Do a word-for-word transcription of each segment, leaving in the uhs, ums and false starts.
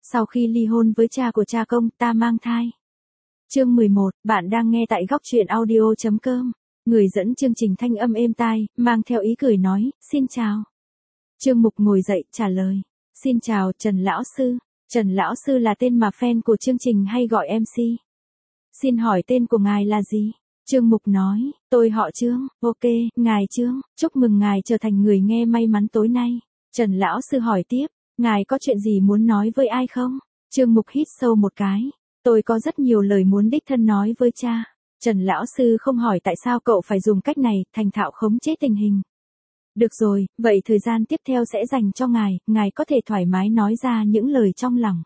Sau khi ly hôn với cha của cha công, ta mang thai. Chương mười một, bạn đang nghe tại góc truyện audio chấm com. Người dẫn chương trình thanh âm êm tai, mang theo ý cười nói, xin chào. Trương Mục ngồi dậy, trả lời. Xin chào, Trần Lão Sư. Trần Lão Sư là tên mà fan của chương trình hay gọi em xê. Xin hỏi tên của ngài là gì? Trương Mục nói, tôi họ Trương. Ok, ngài Trương, chúc mừng ngài trở thành người nghe may mắn tối nay. Trần Lão Sư hỏi tiếp, ngài có chuyện gì muốn nói với ai không? Trương Mục hít sâu một cái. Tôi có rất nhiều lời muốn đích thân nói với cha. Trần Lão Sư không hỏi tại sao cậu phải dùng cách này, thành thạo khống chế tình hình. Được rồi, vậy thời gian tiếp theo sẽ dành cho ngài, ngài có thể thoải mái nói ra những lời trong lòng.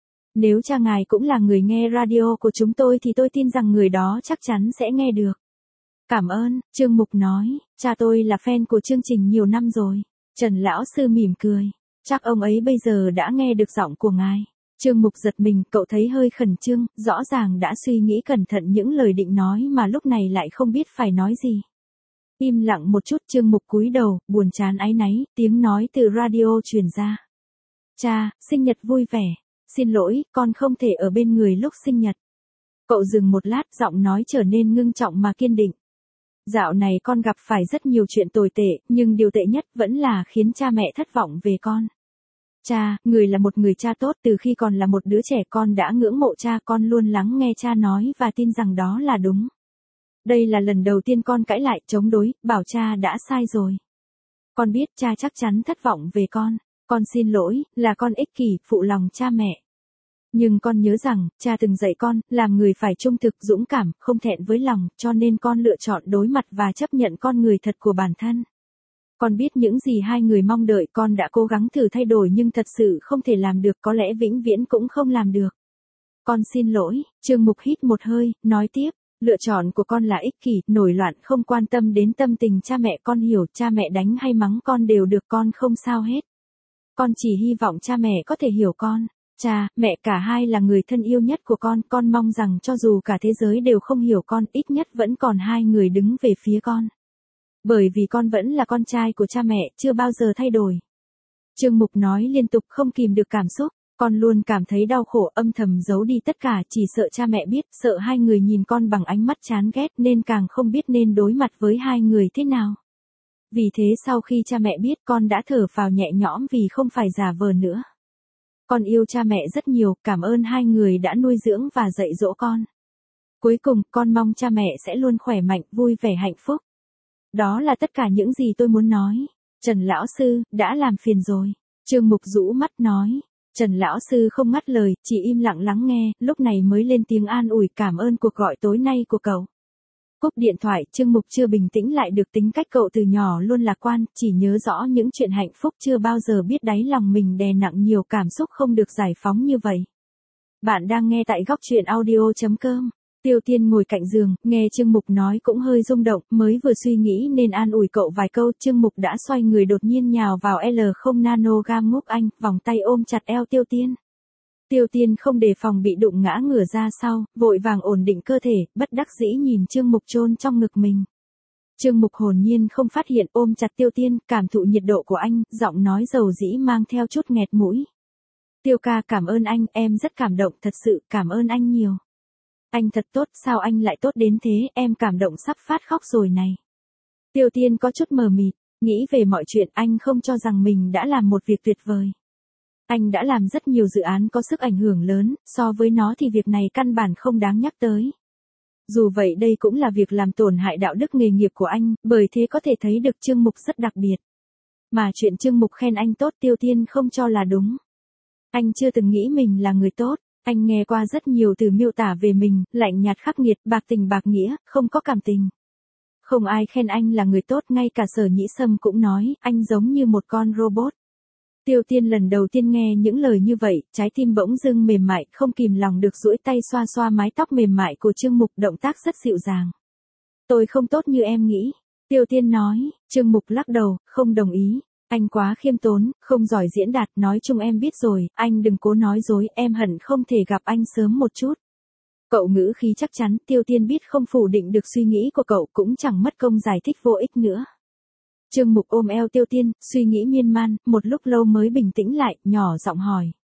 Nếu cha ngài cũng là người nghe radio của chúng tôi thì tôi tin rằng người đó chắc chắn sẽ nghe được. Cảm ơn, Trương Mục nói, cha tôi là fan của chương trình nhiều năm rồi. Trần Lão Sư mỉm cười, chắc ông ấy bây giờ đã nghe được giọng của ngài. Trương Mục giật mình, cậu thấy hơi khẩn trương, rõ ràng đã suy nghĩ cẩn thận những lời định nói mà lúc này lại không biết phải nói gì. Im lặng một chút, Trương Mục cúi đầu, buồn chán áy náy, tiếng nói từ radio truyền ra. Cha, sinh nhật vui vẻ. Xin lỗi, con không thể ở bên người lúc sinh nhật. Cậu dừng một lát, giọng nói trở nên ngưng trọng mà kiên định. Dạo này con gặp phải rất nhiều chuyện tồi tệ, nhưng điều tệ nhất vẫn là khiến cha mẹ thất vọng về con. Cha, người là một người cha tốt, từ khi còn là một đứa trẻ con đã ngưỡng mộ cha, con luôn lắng nghe cha nói và tin rằng đó là đúng. Đây là lần đầu tiên con cãi lại, chống đối, bảo cha đã sai rồi. Con biết cha chắc chắn thất vọng về con. Con xin lỗi, là con ích kỷ, phụ lòng cha mẹ. Nhưng con nhớ rằng, cha từng dạy con, làm người phải trung thực, dũng cảm, không thẹn với lòng, cho nên con lựa chọn đối mặt và chấp nhận con người thật của bản thân. Con biết những gì hai người mong đợi, con đã cố gắng thử thay đổi nhưng thật sự không thể làm được, có lẽ vĩnh viễn cũng không làm được. Con xin lỗi, Trương Mục hít một hơi, nói tiếp. Lựa chọn của con là ích kỷ, nổi loạn, không quan tâm đến tâm tình cha mẹ, con hiểu, cha mẹ đánh hay mắng con đều được, con không sao hết. Con chỉ hy vọng cha mẹ có thể hiểu con. Cha, mẹ cả hai là người thân yêu nhất của con, con mong rằng cho dù cả thế giới đều không hiểu con, ít nhất vẫn còn hai người đứng về phía con. Bởi vì con vẫn là con trai của cha mẹ, chưa bao giờ thay đổi. Trương Mục nói liên tục, không kìm được cảm xúc. Con luôn cảm thấy đau khổ, âm thầm giấu đi tất cả, chỉ sợ cha mẹ biết, sợ hai người nhìn con bằng ánh mắt chán ghét nên càng không biết nên đối mặt với hai người thế nào. Vì thế sau khi cha mẹ biết, con đã thở phào nhẹ nhõm vì không phải giả vờ nữa. Con yêu cha mẹ rất nhiều, cảm ơn hai người đã nuôi dưỡng và dạy dỗ con. Cuối cùng, con mong cha mẹ sẽ luôn khỏe mạnh, vui vẻ, hạnh phúc. Đó là tất cả những gì tôi muốn nói. Trần Lão Sư, đã làm phiền rồi. Trương Mục rũ mắt nói. Trần Lão Sư không ngắt lời, chỉ im lặng lắng nghe, lúc này mới lên tiếng an ủi, cảm ơn cuộc gọi tối nay của cậu. Cúp điện thoại, Trương Mục chưa bình tĩnh lại được, tính cách cậu từ nhỏ luôn lạc quan, chỉ nhớ rõ những chuyện hạnh phúc, chưa bao giờ biết đáy lòng mình đè nặng nhiều cảm xúc không được giải phóng như vậy. Bạn đang nghe tại góc truyện audio chấm com. Tiêu Tiên ngồi cạnh giường, nghe Trương Mục nói cũng hơi rung động, mới vừa suy nghĩ nên an ủi cậu vài câu, Trương Mục đã xoay người đột nhiên nhào vào L không nanogram Ngúc Anh, vòng tay ôm chặt eo Tiêu Tiên. Tiêu Tiên không đề phòng bị đụng ngã ngửa ra sau, vội vàng ổn định cơ thể, bất đắc dĩ nhìn Trương Mục chôn trong ngực mình. Trương Mục hồn nhiên không phát hiện, ôm chặt Tiêu Tiên, cảm thụ nhiệt độ của anh, giọng nói dầu dĩ mang theo chút nghẹt mũi. Tiêu ca, cảm ơn anh, em rất cảm động, thật sự, cảm ơn anh nhiều. Anh thật tốt, sao anh lại tốt đến thế, em cảm động sắp phát khóc rồi này. Tiêu Tiên có chút mờ mịt, nghĩ về mọi chuyện, anh không cho rằng mình đã làm một việc tuyệt vời. Anh đã làm rất nhiều dự án có sức ảnh hưởng lớn, so với nó thì việc này căn bản không đáng nhắc tới. Dù vậy đây cũng là việc làm tổn hại đạo đức nghề nghiệp của anh, bởi thế có thể thấy được Trương Mục rất đặc biệt. Mà chuyện Trương Mục khen anh tốt, Tiêu Tiên không cho là đúng. Anh chưa từng nghĩ mình là người tốt. Anh nghe qua rất nhiều từ miêu tả về mình, lạnh nhạt khắc nghiệt, bạc tình bạc nghĩa, không có cảm tình. Không ai khen anh là người tốt, ngay cả Sở Nhĩ Sâm cũng nói, anh giống như một con robot. Tiêu Tiên lần đầu tiên nghe những lời như vậy, trái tim bỗng dưng mềm mại, không kìm lòng được duỗi tay xoa xoa mái tóc mềm mại của Trương Mục, động tác rất dịu dàng. Tôi không tốt như em nghĩ. Tiêu Tiên nói, Trương Mục lắc đầu, không đồng ý. Anh quá khiêm tốn, không giỏi diễn đạt, nói chung em biết rồi, anh đừng cố nói dối, em hận không thể gặp anh sớm một chút. Cậu ngữ khí chắc chắn, Tiêu Tiên biết không phủ định được suy nghĩ của cậu, cũng chẳng mất công giải thích vô ích nữa. Trương Mục ôm eo Tiêu Tiên, suy nghĩ miên man, một lúc lâu mới bình tĩnh lại, nhỏ giọng hỏi.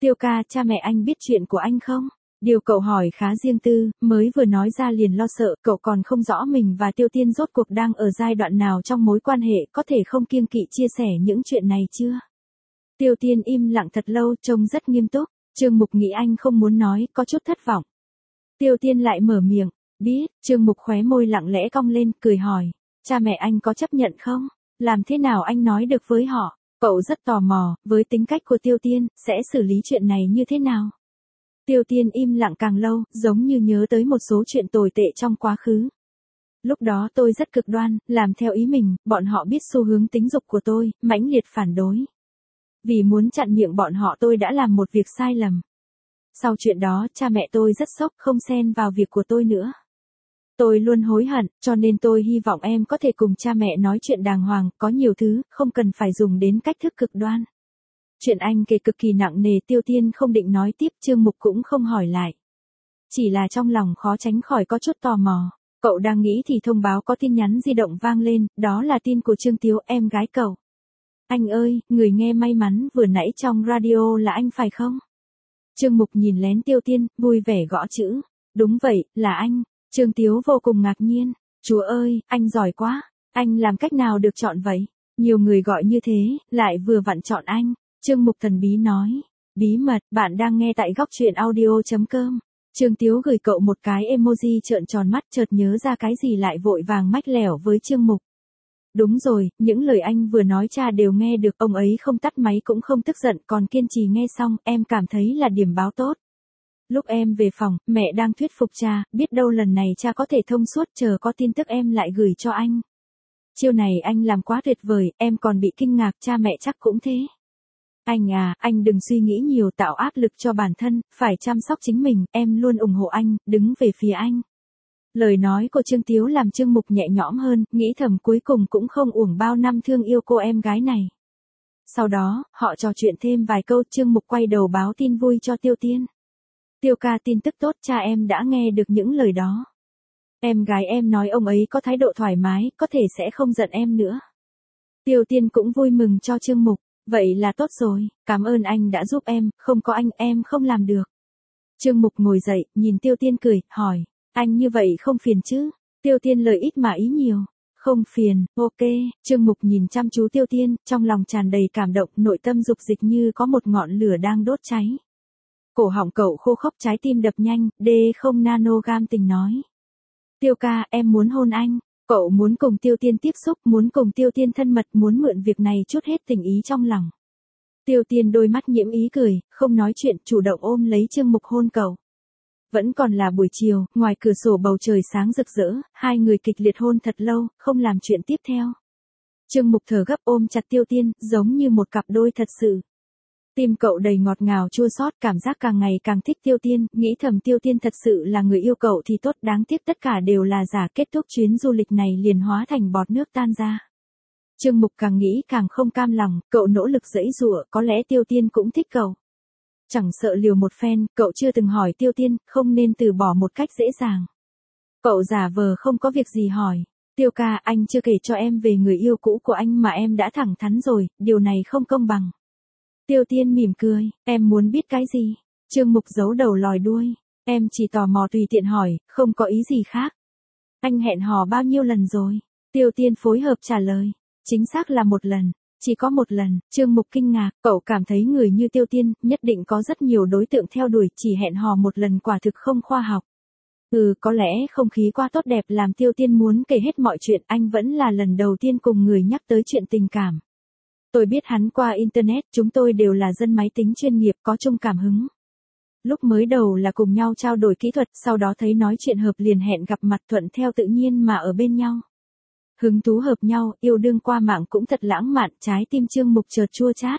Tiêu ca, cha mẹ anh biết chuyện của anh không? Điều cậu hỏi khá riêng tư, mới vừa nói ra liền lo sợ, cậu còn không rõ mình và Tiêu Tiên rốt cuộc đang ở giai đoạn nào trong mối quan hệ, có thể không kiêng kỵ chia sẻ những chuyện này chưa? Tiêu Tiên im lặng thật lâu, trông rất nghiêm túc. Trương Mục nghĩ anh không muốn nói, có chút thất vọng. Tiêu Tiên lại mở miệng, biết. Trương Mục khóe môi lặng lẽ cong lên, cười hỏi, cha mẹ anh có chấp nhận không? Làm thế nào anh nói được với họ? Cậu rất tò mò, với tính cách của Tiêu Tiên, sẽ xử lý chuyện này như thế nào? Tiêu Tiên im lặng càng lâu, giống như nhớ tới một số chuyện tồi tệ trong quá khứ. Lúc đó tôi rất cực đoan, làm theo ý mình, bọn họ biết xu hướng tính dục của tôi, mãnh liệt phản đối. Vì muốn chặn miệng bọn họ tôi đã làm một việc sai lầm. Sau chuyện đó, cha mẹ tôi rất sốc, không xen vào việc của tôi nữa. Tôi luôn hối hận, cho nên tôi hy vọng em có thể cùng cha mẹ nói chuyện đàng hoàng, có nhiều thứ, không cần phải dùng đến cách thức cực đoan. Chuyện anh kể cực kỳ nặng nề, Tiêu Tiên không định nói tiếp, Trương Mục cũng không hỏi lại. Chỉ là trong lòng khó tránh khỏi có chút tò mò. Cậu đang nghĩ thì thông báo có tin nhắn di động vang lên, đó là tin của Trương Tiếu, em gái cậu. Anh ơi, người nghe may mắn vừa nãy trong radio là anh phải không? Trương Mục nhìn lén Tiêu Tiên, vui vẻ gõ chữ. Đúng vậy, là anh. Trương Tiếu vô cùng ngạc nhiên. Chúa ơi, anh giỏi quá. Anh làm cách nào được chọn vậy? Nhiều người gọi như thế, lại vừa vặn chọn anh. Trương Mục thần bí nói. Bí mật, bạn đang nghe tại góc truyện audio chấm com. Trương Tiếu gửi cậu một cái emoji trợn tròn mắt, chợt nhớ ra cái gì lại vội vàng mách lẻo với Trương Mục. Đúng rồi, những lời anh vừa nói cha đều nghe được, ông ấy không tắt máy cũng không tức giận, còn kiên trì nghe xong, em cảm thấy là điểm báo tốt. Lúc em về phòng, mẹ đang thuyết phục cha, biết đâu lần này cha có thể thông suốt, chờ có tin tức em lại gửi cho anh. Chiêu này anh làm quá tuyệt vời, em còn bị kinh ngạc, cha mẹ chắc cũng thế. Anh à, anh đừng suy nghĩ nhiều, tạo áp lực cho bản thân, phải chăm sóc chính mình, em luôn ủng hộ anh, đứng về phía anh. Lời nói của Trương Tiếu làm Trương Mục nhẹ nhõm hơn, nghĩ thầm cuối cùng cũng không uổng bao năm thương yêu cô em gái này. Sau đó, họ trò chuyện thêm vài câu, Trương Mục quay đầu báo tin vui cho Tiêu Tiên. Tiêu ca, tin tức tốt, cha em đã nghe được những lời đó. Em gái em nói ông ấy có thái độ thoải mái, có thể sẽ không giận em nữa. Tiêu Tiên cũng vui mừng cho Trương Mục, vậy là tốt rồi, cảm ơn anh đã giúp em, không có anh em không làm được. Trương Mục ngồi dậy, nhìn Tiêu Tiên cười, hỏi, anh như vậy không phiền chứ? Tiêu Tiên lời ít mà ý nhiều. Không phiền, ok. Trương Mục nhìn chăm chú Tiêu Tiên, trong lòng tràn đầy cảm động, nội tâm dục dịch như có một ngọn lửa đang đốt cháy. Cổ họng cậu khô khốc, trái tim đập nhanh, đê không nanogam tình nói. Tiêu ca, em muốn hôn anh. Cậu muốn cùng Tiêu Tiên tiếp xúc, muốn cùng Tiêu Tiên thân mật, muốn mượn việc này chút hết tình ý trong lòng. Tiêu Tiên đôi mắt nhiễm ý cười, không nói chuyện, chủ động ôm lấy Trương Mục hôn cậu. Vẫn còn là buổi chiều, ngoài cửa sổ bầu trời sáng rực rỡ, hai người kịch liệt hôn thật lâu, không làm chuyện tiếp theo. Trương Mục thở gấp ôm chặt Tiêu Tiên, giống như một cặp đôi thật sự. Tim cậu đầy ngọt ngào chua xót, cảm giác càng ngày càng thích Tiêu Tiên, nghĩ thầm Tiêu Tiên thật sự là người yêu cậu thì tốt, đáng tiếc tất cả đều là giả, kết thúc chuyến du lịch này liền hóa thành bọt nước tan ra. Trương Mục càng nghĩ càng không cam lòng, cậu nỗ lực giãy giụa, có lẽ Tiêu Tiên cũng thích cậu. Chẳng sợ liều một phen, cậu chưa từng hỏi Tiêu Tiên, không nên từ bỏ một cách dễ dàng. Cậu giả vờ không có việc gì hỏi. Tiêu ca, anh chưa kể cho em về người yêu cũ của anh mà em đã thẳng thắn rồi, điều này không công bằng. Tiêu Tiên mỉm cười, em muốn biết cái gì? Trương Mục giấu đầu lòi đuôi. Em chỉ tò mò tùy tiện hỏi, không có ý gì khác. Anh hẹn hò bao nhiêu lần rồi? Tiêu Tiên phối hợp trả lời. Chính xác là một lần. Chỉ có một lần. Trương Mục kinh ngạc, cậu cảm thấy người như Tiêu Tiên, nhất định có rất nhiều đối tượng theo đuổi, chỉ hẹn hò một lần quả thực không khoa học. Ừ, có lẽ không khí quá tốt đẹp làm Tiêu Tiên muốn kể hết mọi chuyện, anh vẫn là lần đầu tiên cùng người nhắc tới chuyện tình cảm. Tôi biết hắn qua Internet, chúng tôi đều là dân máy tính chuyên nghiệp, có chung cảm hứng. Lúc mới đầu là cùng nhau trao đổi kỹ thuật, sau đó thấy nói chuyện hợp liền hẹn gặp mặt, thuận theo tự nhiên mà ở bên nhau. Hứng thú hợp nhau, yêu đương qua mạng cũng thật lãng mạn, trái tim Trương Mục chợt chua chát.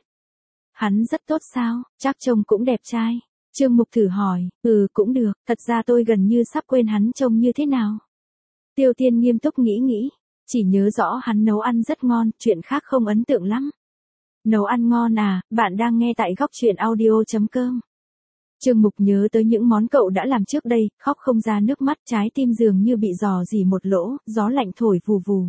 Hắn rất tốt sao, chắc trông cũng đẹp trai. Trương Mục thử hỏi, ừ cũng được, thật ra tôi gần như sắp quên hắn trông như thế nào. Tiêu Tiên nghiêm túc nghĩ nghĩ, chỉ nhớ rõ hắn nấu ăn rất ngon, chuyện khác không ấn tượng lắm. Nấu ăn ngon à, bạn đang nghe tại góc truyện audio chấm com. Trương Mục nhớ tới những món cậu đã làm trước đây, khóc không ra nước mắt, trái tim dường như bị rò rỉ một lỗ, gió lạnh thổi vù vù.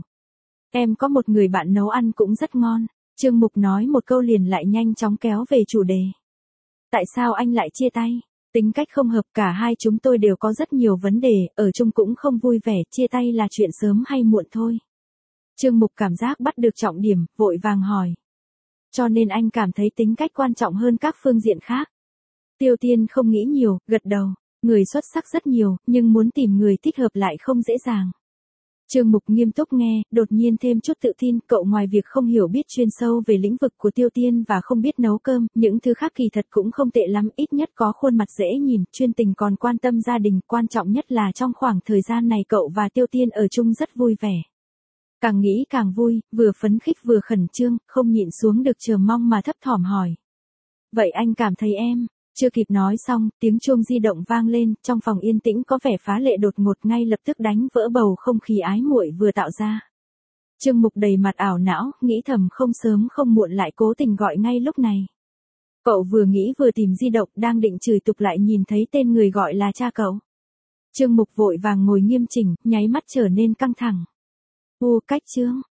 Em có một người bạn nấu ăn cũng rất ngon. Trương Mục nói một câu liền lại nhanh chóng kéo về chủ đề. Tại sao anh lại chia tay? Tính cách không hợp, cả hai chúng tôi đều có rất nhiều vấn đề, ở chung cũng không vui vẻ, chia tay là chuyện sớm hay muộn thôi. Trương Mục cảm giác bắt được trọng điểm, vội vàng hỏi. Cho nên anh cảm thấy tính cách quan trọng hơn các phương diện khác. Tiêu Tiên không nghĩ nhiều, gật đầu. Người xuất sắc rất nhiều, nhưng muốn tìm người thích hợp lại không dễ dàng. Trương Mục nghiêm túc nghe, đột nhiên thêm chút tự tin, cậu ngoài việc không hiểu biết chuyên sâu về lĩnh vực của Tiêu Tiên và không biết nấu cơm, những thứ khác kỳ thật cũng không tệ lắm, ít nhất có khuôn mặt dễ nhìn, chuyên tình còn quan tâm gia đình, quan trọng nhất là trong khoảng thời gian này cậu và Tiêu Tiên ở chung rất vui vẻ. Càng nghĩ càng vui, vừa phấn khích vừa khẩn trương, không nhịn xuống được chờ mong mà thấp thỏm hỏi. Vậy anh cảm thấy em? Chưa kịp nói xong, tiếng chuông di động vang lên, trong phòng yên tĩnh có vẻ phá lệ đột ngột ngay lập tức đánh vỡ bầu không khí ái muội vừa tạo ra. Trương Mục đầy mặt ảo não, nghĩ thầm không sớm không muộn lại cố tình gọi ngay lúc này. Cậu vừa nghĩ vừa tìm di động, đang định chửi tục lại nhìn thấy tên người gọi là cha cậu. Trương Mục vội vàng ngồi nghiêm chỉnh, nháy mắt trở nên căng thẳng. Ô cách Trương,